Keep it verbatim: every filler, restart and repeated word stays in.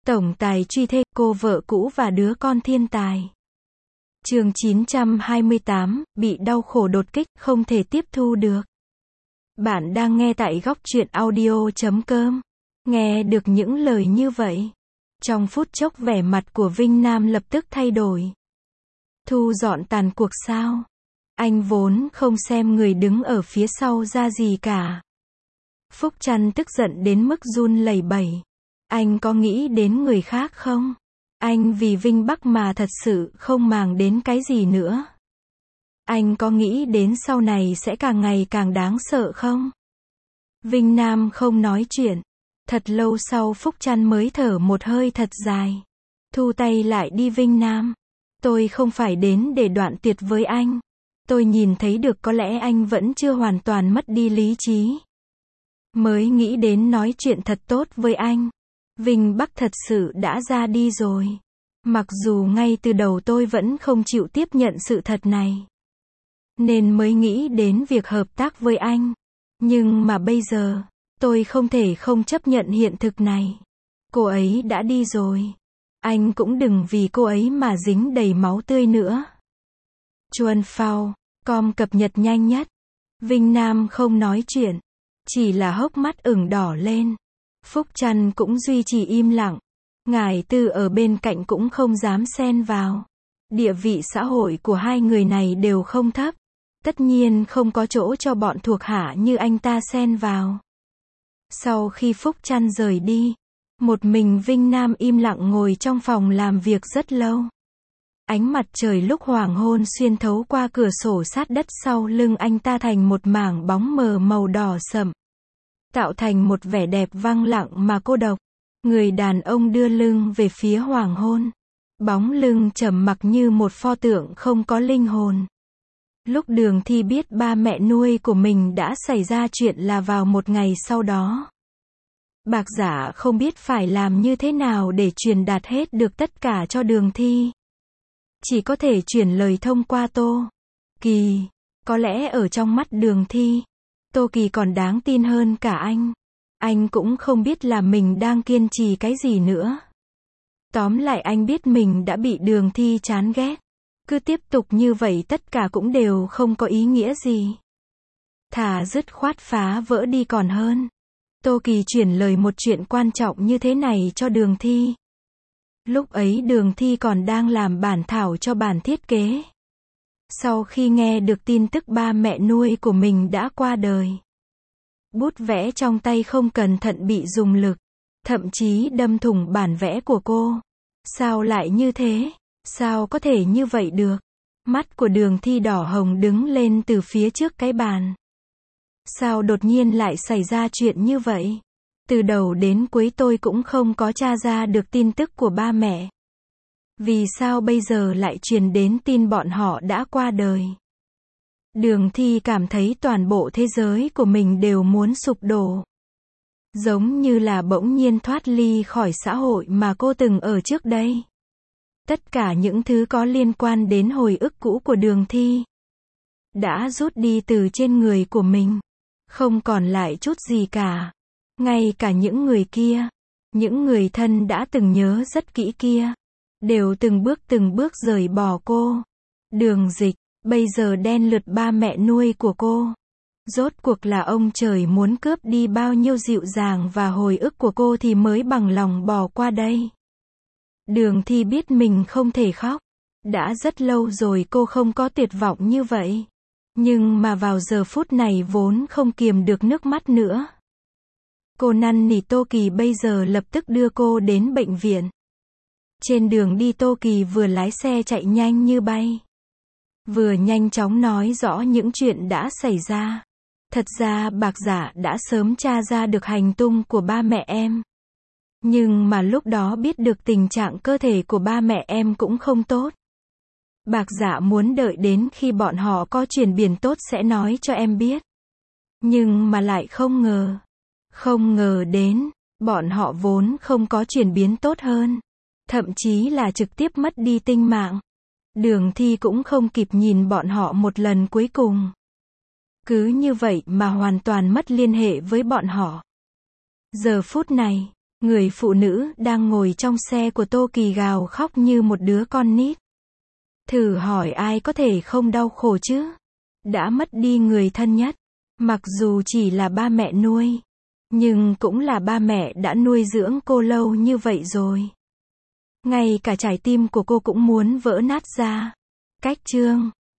Tổng tài truy thê, cô vợ cũ và đứa con thiên tài. Chương chín trăm hai mươi tám, bị đau khổ đột kích, không thể tiếp thu được. Bạn đang nghe tại góc truyện audio chấm com. Nghe được những lời như vậy, trong phút chốc vẻ mặt của Vinh Nam lập tức thay đổi. Thu dọn tàn cuộc sao? Anh vốn không xem người đứng ở phía sau ra gì cả. Phúc Trăn tức giận đến mức run lẩy bẩy. Anh có nghĩ đến người khác không? Anh vì Vinh Bắc mà thật sự không màng đến cái gì nữa. Anh có nghĩ đến sau này sẽ càng ngày càng đáng sợ không? Vinh Nam không nói chuyện. Thật lâu sau Phúc Trăn mới thở một hơi thật dài. Thu tay lại đi Vinh Nam. Tôi không phải đến để đoạn tuyệt với anh. Tôi nhìn thấy được có lẽ anh vẫn chưa hoàn toàn mất đi lý trí. Mới nghĩ đến nói chuyện thật tốt với anh. Vinh Bắc thật sự đã ra đi rồi. Mặc dù ngay từ đầu tôi vẫn không chịu tiếp nhận sự thật này. Nên mới nghĩ đến việc hợp tác với anh. Nhưng mà bây giờ, tôi không thể không chấp nhận hiện thực này. Cô ấy đã đi rồi. Anh cũng đừng vì cô ấy mà dính đầy máu tươi nữa. Chuan Phao, com cập nhật nhanh nhất. Vinh Nam không nói chuyện. Chỉ là hốc mắt ửng đỏ lên. Phúc Trăn cũng duy trì im lặng. Ngải Tư ở bên cạnh cũng không dám xen vào. Địa vị xã hội của hai người này đều không thấp. Tất nhiên không có chỗ cho bọn thuộc hạ như anh ta xen vào. Sau khi Phúc Trăn rời đi, một mình Vinh Nam im lặng ngồi trong phòng làm việc rất lâu. Ánh mặt trời lúc hoàng hôn xuyên thấu qua cửa sổ sát đất sau lưng anh ta thành một mảng bóng mờ màu đỏ sậm. Tạo thành một vẻ đẹp vang lặng mà cô độc. Người đàn ông đưa lưng về phía hoàng hôn. Bóng lưng trầm mặc như một pho tượng không có linh hồn. Lúc Đường Thi biết ba mẹ nuôi của mình đã xảy ra chuyện là vào một ngày sau đó. Bạc Giả không biết phải làm như thế nào để truyền đạt hết được tất cả cho Đường Thi. Chỉ có thể chuyển lời thông qua Tô Kỳ. Có lẽ ở trong mắt Đường Thi, Tô Kỳ còn đáng tin hơn cả anh. Anh cũng không biết là mình đang kiên trì cái gì nữa. Tóm lại anh biết mình đã bị Đường Thi chán ghét. Cứ tiếp tục như vậy tất cả cũng đều không có ý nghĩa gì. Thà dứt khoát phá vỡ đi còn hơn. Tô Kỳ chuyển lời một chuyện quan trọng như thế này cho Đường Thi. Lúc ấy Đường Thi còn đang làm bản thảo cho bản thiết kế. Sau khi nghe được tin tức ba mẹ nuôi của mình đã qua đời, bút vẽ trong tay không cẩn thận bị dùng lực, thậm chí đâm thủng bản vẽ của cô. Sao lại như thế? Sao có thể như vậy được? Mắt của Đường Thi đỏ hồng đứng lên từ phía trước cái bàn. Sao đột nhiên lại xảy ra chuyện như vậy? Từ đầu đến cuối tôi cũng không có tra ra được tin tức của ba mẹ. Vì sao bây giờ lại truyền đến tin bọn họ đã qua đời? Đường Thi cảm thấy toàn bộ thế giới của mình đều muốn sụp đổ. Giống như là bỗng nhiên thoát ly khỏi xã hội mà cô từng ở trước đây. Tất cả những thứ có liên quan đến hồi ức cũ của Đường Thi đã rút đi từ trên người của mình. Không còn lại chút gì cả. Ngay cả những người kia, những người thân đã từng nhớ rất kỹ kia, đều từng bước từng bước rời bỏ cô. Đường Dịch, bây giờ đen lượt ba mẹ nuôi của cô. Rốt cuộc là ông trời muốn cướp đi bao nhiêu dịu dàng và hồi ức của cô thì mới bằng lòng bỏ qua đây. Đường Thi biết mình không thể khóc. Đã rất lâu rồi cô không có tuyệt vọng như vậy. Nhưng mà vào giờ phút này vốn không kiềm được nước mắt nữa. Cô năn nỉ Tô Kỳ bây giờ lập tức đưa cô đến bệnh viện. Trên đường đi Tô Kỳ vừa lái xe chạy nhanh như bay, vừa nhanh chóng nói rõ những chuyện đã xảy ra. Thật ra Bạc Giả đã sớm tra ra được hành tung của ba mẹ em. Nhưng mà lúc đó biết được tình trạng cơ thể của ba mẹ em cũng không tốt. Bạc Giả muốn đợi đến khi bọn họ có chuyển biến tốt sẽ nói cho em biết. Nhưng mà lại không ngờ. Không ngờ đến, bọn họ vốn không có chuyển biến tốt hơn. Thậm chí là trực tiếp mất đi tính mạng. Đường Thi cũng không kịp nhìn bọn họ một lần cuối cùng. Cứ như vậy mà hoàn toàn mất liên hệ với bọn họ. Giờ phút này, Người phụ nữ đang ngồi trong xe của Tô Kỳ gào khóc như một đứa con nít. Thử hỏi ai có thể không đau khổ chứ? Đã mất đi người thân nhất. Mặc dù chỉ là ba mẹ nuôi, nhưng cũng là ba mẹ đã nuôi dưỡng cô lâu như vậy rồi. Ngay cả trái tim của cô cũng muốn vỡ nát ra. Cách chương